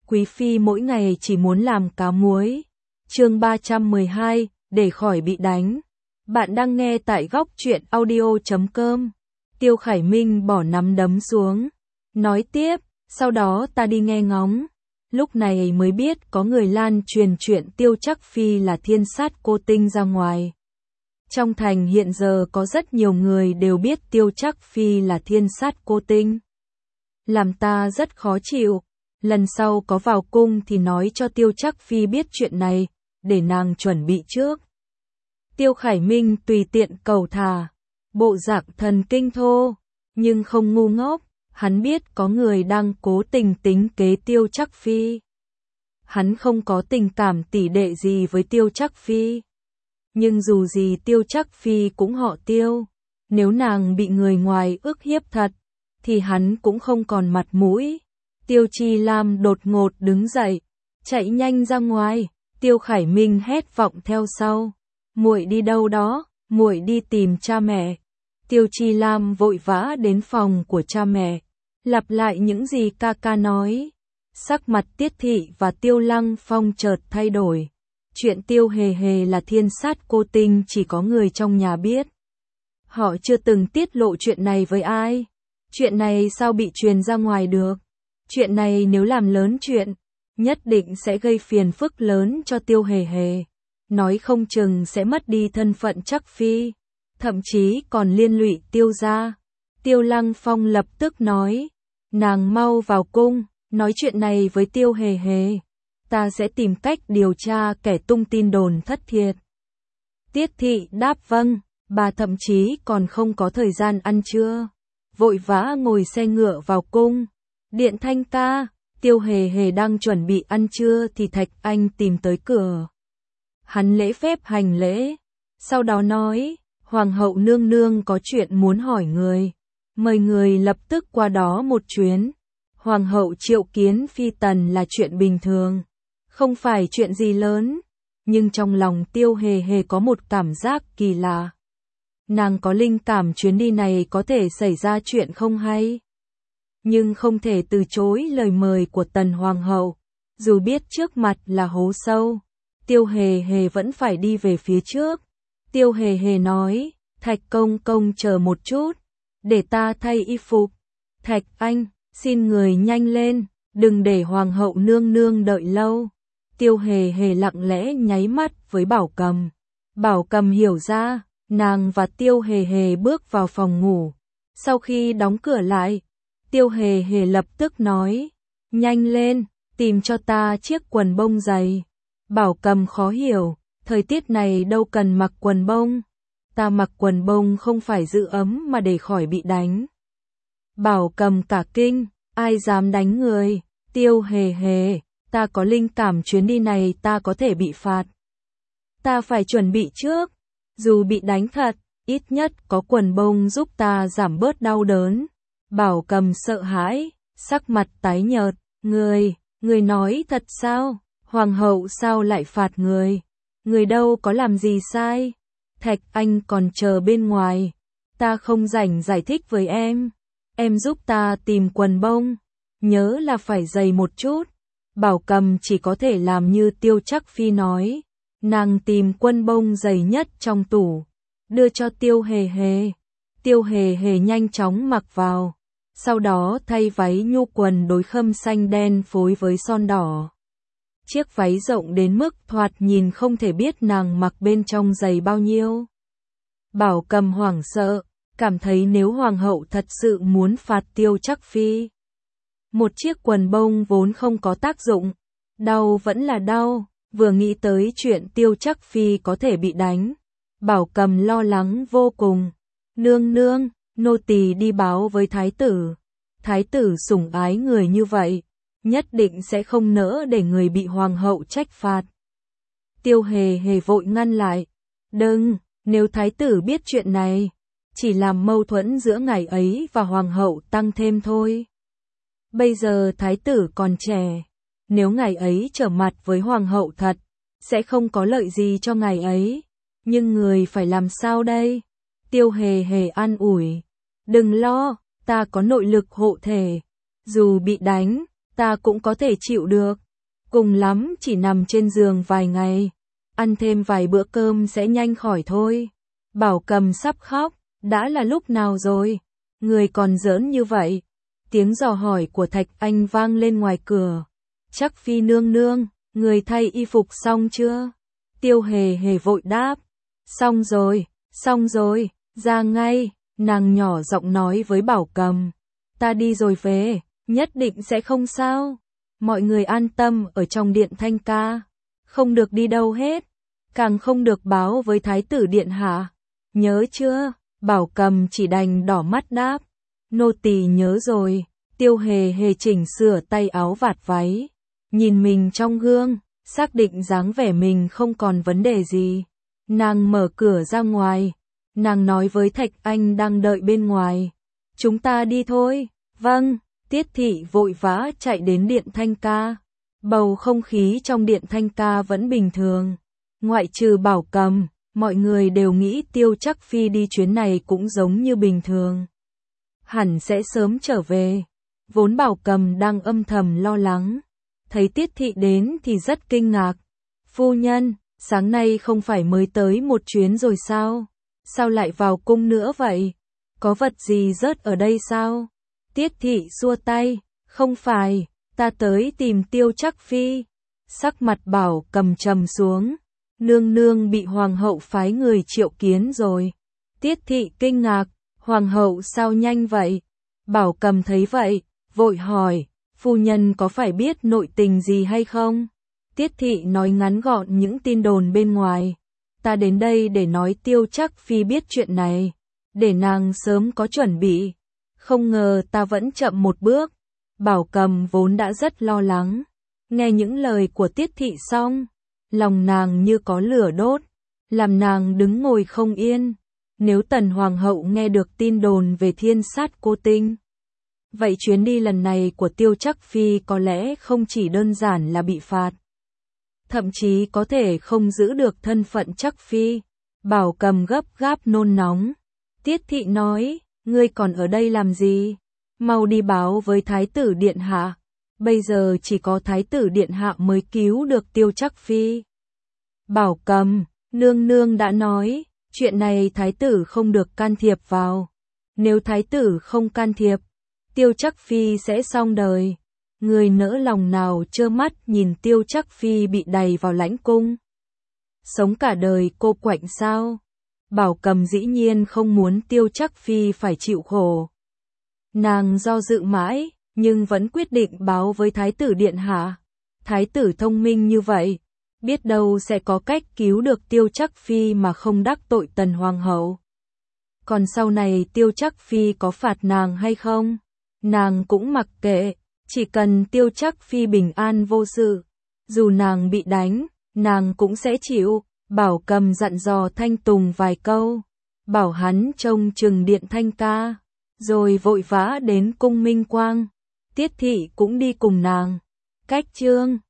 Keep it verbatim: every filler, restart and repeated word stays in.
Quý phi mỗi ngày chỉ muốn làm cá muối. Chương ba trăm mười hai, để khỏi bị đánh. Bạn đang nghe tại góc truyện audio chấm com. Tiêu Khải Minh bỏ nắm đấm xuống, nói tiếp, sau đó ta đi nghe ngóng. Lúc này mới biết có người lan truyền chuyện Tiêu Trắc Phi là thiên sát cô tinh ra ngoài. Trong thành hiện giờ có rất nhiều người đều biết Tiêu Trắc Phi là thiên sát cô tinh. Làm ta rất khó chịu. Lần sau có vào cung thì nói cho Tiêu Trắc Phi biết chuyện này, để nàng chuẩn bị trước. Tiêu Khải Minh tùy tiện cầu thả, bộ dạng thần kinh thô, nhưng không ngu ngốc, hắn biết có người đang cố tình tính kế Tiêu Trắc Phi. Hắn không có tình cảm tỷ đệ gì với Tiêu Trắc Phi. Nhưng dù gì Tiêu Trắc Phi cũng họ Tiêu, nếu nàng bị người ngoài ức hiếp thật, thì hắn cũng không còn mặt mũi. Tiêu Chi Lam đột ngột đứng dậy, chạy nhanh ra ngoài. Tiêu Khải Minh hét vọng theo sau, muội đi đâu đó? Muội đi tìm cha mẹ. Tiêu Chi Lam vội vã đến phòng của cha mẹ, lặp lại những gì ca ca nói. Sắc mặt Tiết Thị và Tiêu Lăng Phong chợt thay đổi. Chuyện Tiêu Hề Hề là thiên sát cô tinh chỉ có người trong nhà biết. Họ chưa từng tiết lộ chuyện này với ai. Chuyện này sao bị truyền ra ngoài được? Chuyện này nếu làm lớn chuyện, nhất định sẽ gây phiền phức lớn cho Tiêu Hề Hề. Nói không chừng sẽ mất đi thân phận Trắc Phi, thậm chí còn liên lụy Tiêu gia. Tiêu Lăng Phong lập tức nói, nàng mau vào cung, nói chuyện này với Tiêu Hề Hề. Ta sẽ tìm cách điều tra kẻ tung tin đồn thất thiệt. Tiết Thị đáp vâng, bà thậm chí còn không có thời gian ăn trưa, vội vã ngồi xe ngựa vào cung. Điện Thanh ca, Tiêu Hề Hề đang chuẩn bị ăn trưa thì Thạch Anh tìm tới cửa. Hắn lễ phép hành lễ, sau đó nói, Hoàng hậu nương nương có chuyện muốn hỏi người, mời người lập tức qua đó một chuyến. Hoàng hậu triệu kiến phi tần là chuyện bình thường, không phải chuyện gì lớn, nhưng trong lòng Tiêu Hề Hề có một cảm giác kỳ lạ. Nàng có linh cảm chuyến đi này có thể xảy ra chuyện không hay. Nhưng không thể từ chối lời mời của Tần Hoàng hậu, dù biết trước mặt là hố sâu, Tiêu Hề Hề vẫn phải đi về phía trước. Tiêu Hề Hề nói, Thạch công công chờ một chút, để ta thay y phục. Thạch Anh, xin người nhanh lên, đừng để Hoàng hậu nương nương đợi lâu. Tiêu Hề Hề lặng lẽ nháy mắt với Bảo Cầm. Bảo Cầm hiểu ra, nàng và Tiêu Hề Hề bước vào phòng ngủ. Sau khi đóng cửa lại, Tiêu Hề Hề lập tức nói, nhanh lên, tìm cho ta chiếc quần bông dày. Bảo Cầm khó hiểu, thời tiết này đâu cần mặc quần bông. Ta mặc quần bông không phải giữ ấm mà để khỏi bị đánh. Bảo Cầm cả kinh, ai dám đánh người? Tiêu Hề Hề, ta có linh cảm chuyến đi này ta có thể bị phạt. Ta phải chuẩn bị trước, dù bị đánh thật, ít nhất có quần bông giúp ta giảm bớt đau đớn. Bảo Cầm sợ hãi, sắc mặt tái nhợt, người, người nói thật sao? Hoàng hậu sao lại phạt người? Người đâu có làm gì sai? Thạch Anh còn chờ bên ngoài, ta không rảnh giải thích với em. Em giúp ta tìm quần bông, nhớ là phải dày một chút. Bảo Cầm chỉ có thể làm như Tiêu Trắc Phi nói, nàng tìm quần bông dày nhất trong tủ, đưa cho Tiêu Hề Hề. Tiêu Hề Hề nhanh chóng mặc vào, sau đó thay váy nhu quần đối khâm xanh đen phối với son đỏ. Chiếc váy rộng đến mức thoạt nhìn không thể biết nàng mặc bên trong dày bao nhiêu. Bảo Cầm hoảng sợ, cảm thấy nếu Hoàng hậu thật sự muốn phạt Tiêu Trắc Phi, một chiếc quần bông vốn không có tác dụng, đau vẫn là đau. Vừa nghĩ tới chuyện Tiêu Trắc Phi có thể bị đánh, Bảo Cầm lo lắng vô cùng. Nương nương, nô tỳ đi báo với thái tử. Thái tử sủng ái người như vậy, nhất định sẽ không nỡ để người bị hoàng hậu trách phạt. Tiêu Hề Hề vội ngăn lại. Đừng, nếu thái tử biết chuyện này, chỉ làm mâu thuẫn giữa ngài ấy và hoàng hậu tăng thêm thôi. Bây giờ thái tử còn trẻ, nếu ngài ấy trở mặt với hoàng hậu thật, sẽ không có lợi gì cho ngài ấy. Nhưng người phải làm sao đây? Tiêu Hề Hề an ủi. Đừng lo, ta có nội lực hộ thể. Dù bị đánh, ta cũng có thể chịu được. Cùng lắm chỉ nằm trên giường vài ngày, ăn thêm vài bữa cơm sẽ nhanh khỏi thôi. Bảo Cầm sắp khóc, đã là lúc nào rồi? Người còn giỡn như vậy. Tiếng dò hỏi của Thạch Anh vang lên ngoài cửa. Chắc Phi nương nương, người thay y phục xong chưa? Tiêu Hề Hề vội đáp. Xong rồi, xong rồi, ra ngay. Nàng nhỏ giọng nói với Bảo Cầm. Ta đi rồi về, nhất định sẽ không sao. Mọi người an tâm ở trong điện Thanh Ca. Không được đi đâu hết. Càng không được báo với Thái tử điện hạ. Nhớ chưa? Bảo Cầm chỉ đành đỏ mắt đáp. Nô tỳ nhớ rồi. Tiêu Hề Hề chỉnh sửa tay áo vạt váy. Nhìn mình trong gương, xác định dáng vẻ mình không còn vấn đề gì. Nàng mở cửa ra ngoài. Nàng nói với Thạch Anh đang đợi bên ngoài. Chúng ta đi thôi. Vâng. Tiết thị vội vã chạy đến điện Thanh Ca. Bầu không khí trong điện Thanh Ca vẫn bình thường. Ngoại trừ Bảo Cầm, mọi người đều nghĩ Tiêu Trắc Phi đi chuyến này cũng giống như bình thường. Hẳn sẽ sớm trở về. Vốn Bảo Cầm đang âm thầm lo lắng. Thấy Tiết thị đến thì rất kinh ngạc. Phu nhân, sáng nay không phải mới tới một chuyến rồi sao? Sao lại vào cung nữa vậy? Có vật gì rớt ở đây sao? Tiết thị xua tay. Không phải, ta tới tìm Tiêu Trắc Phi. Sắc mặt Bảo Cầm trầm xuống. Nương nương bị hoàng hậu phái người triệu kiến rồi. Tiết thị kinh ngạc. Hoàng hậu sao nhanh vậy? Bảo Cầm thấy vậy, vội hỏi. Phu nhân có phải biết nội tình gì hay không? Tiết thị nói ngắn gọn những tin đồn bên ngoài. Ta đến đây để nói Tiêu Trắc Phi biết chuyện này, để nàng sớm có chuẩn bị. Không ngờ ta vẫn chậm một bước. Bảo Cầm vốn đã rất lo lắng. Nghe những lời của Tiết thị xong, lòng nàng như có lửa đốt, làm nàng đứng ngồi không yên. Nếu Tần Hoàng hậu nghe được tin đồn về Thiên Sát Cô Tinh, vậy chuyến đi lần này của Tiêu Trắc Phi có lẽ không chỉ đơn giản là bị phạt, thậm chí có thể không giữ được thân phận Trắc Phi. Bảo Cầm gấp gáp nôn nóng. Tiết thị nói, ngươi còn ở đây làm gì? Mau đi báo với Thái tử điện hạ. Bây giờ chỉ có Thái tử điện hạ mới cứu được Tiêu Trắc Phi. Bảo Cầm, nương nương đã nói, chuyện này Thái tử không được can thiệp vào. Nếu Thái tử không can thiệp, Tiêu Trắc Phi sẽ xong đời. Người nỡ lòng nào trơ mắt nhìn Tiêu Trắc Phi bị đày vào lãnh cung, sống cả đời cô quạnh sao? Bảo Cầm dĩ nhiên không muốn Tiêu Trắc Phi phải chịu khổ. Nàng do dự mãi, nhưng vẫn quyết định báo với Thái tử điện hạ. Thái tử thông minh như vậy, biết đâu sẽ có cách cứu được Tiêu Trắc Phi mà không đắc tội Tần Hoàng hậu. Còn sau này Tiêu Trắc Phi có phạt nàng hay không, nàng cũng mặc kệ, chỉ cần Tiêu Trắc Phi bình an vô sự, dù nàng bị đánh, nàng cũng sẽ chịu. Bảo Cầm dặn dò Thanh Tùng vài câu, bảo hắn trông chừng điện Thanh Ca, rồi vội vã đến cung Minh Quang. Tiết thị cũng đi cùng nàng. Cách chương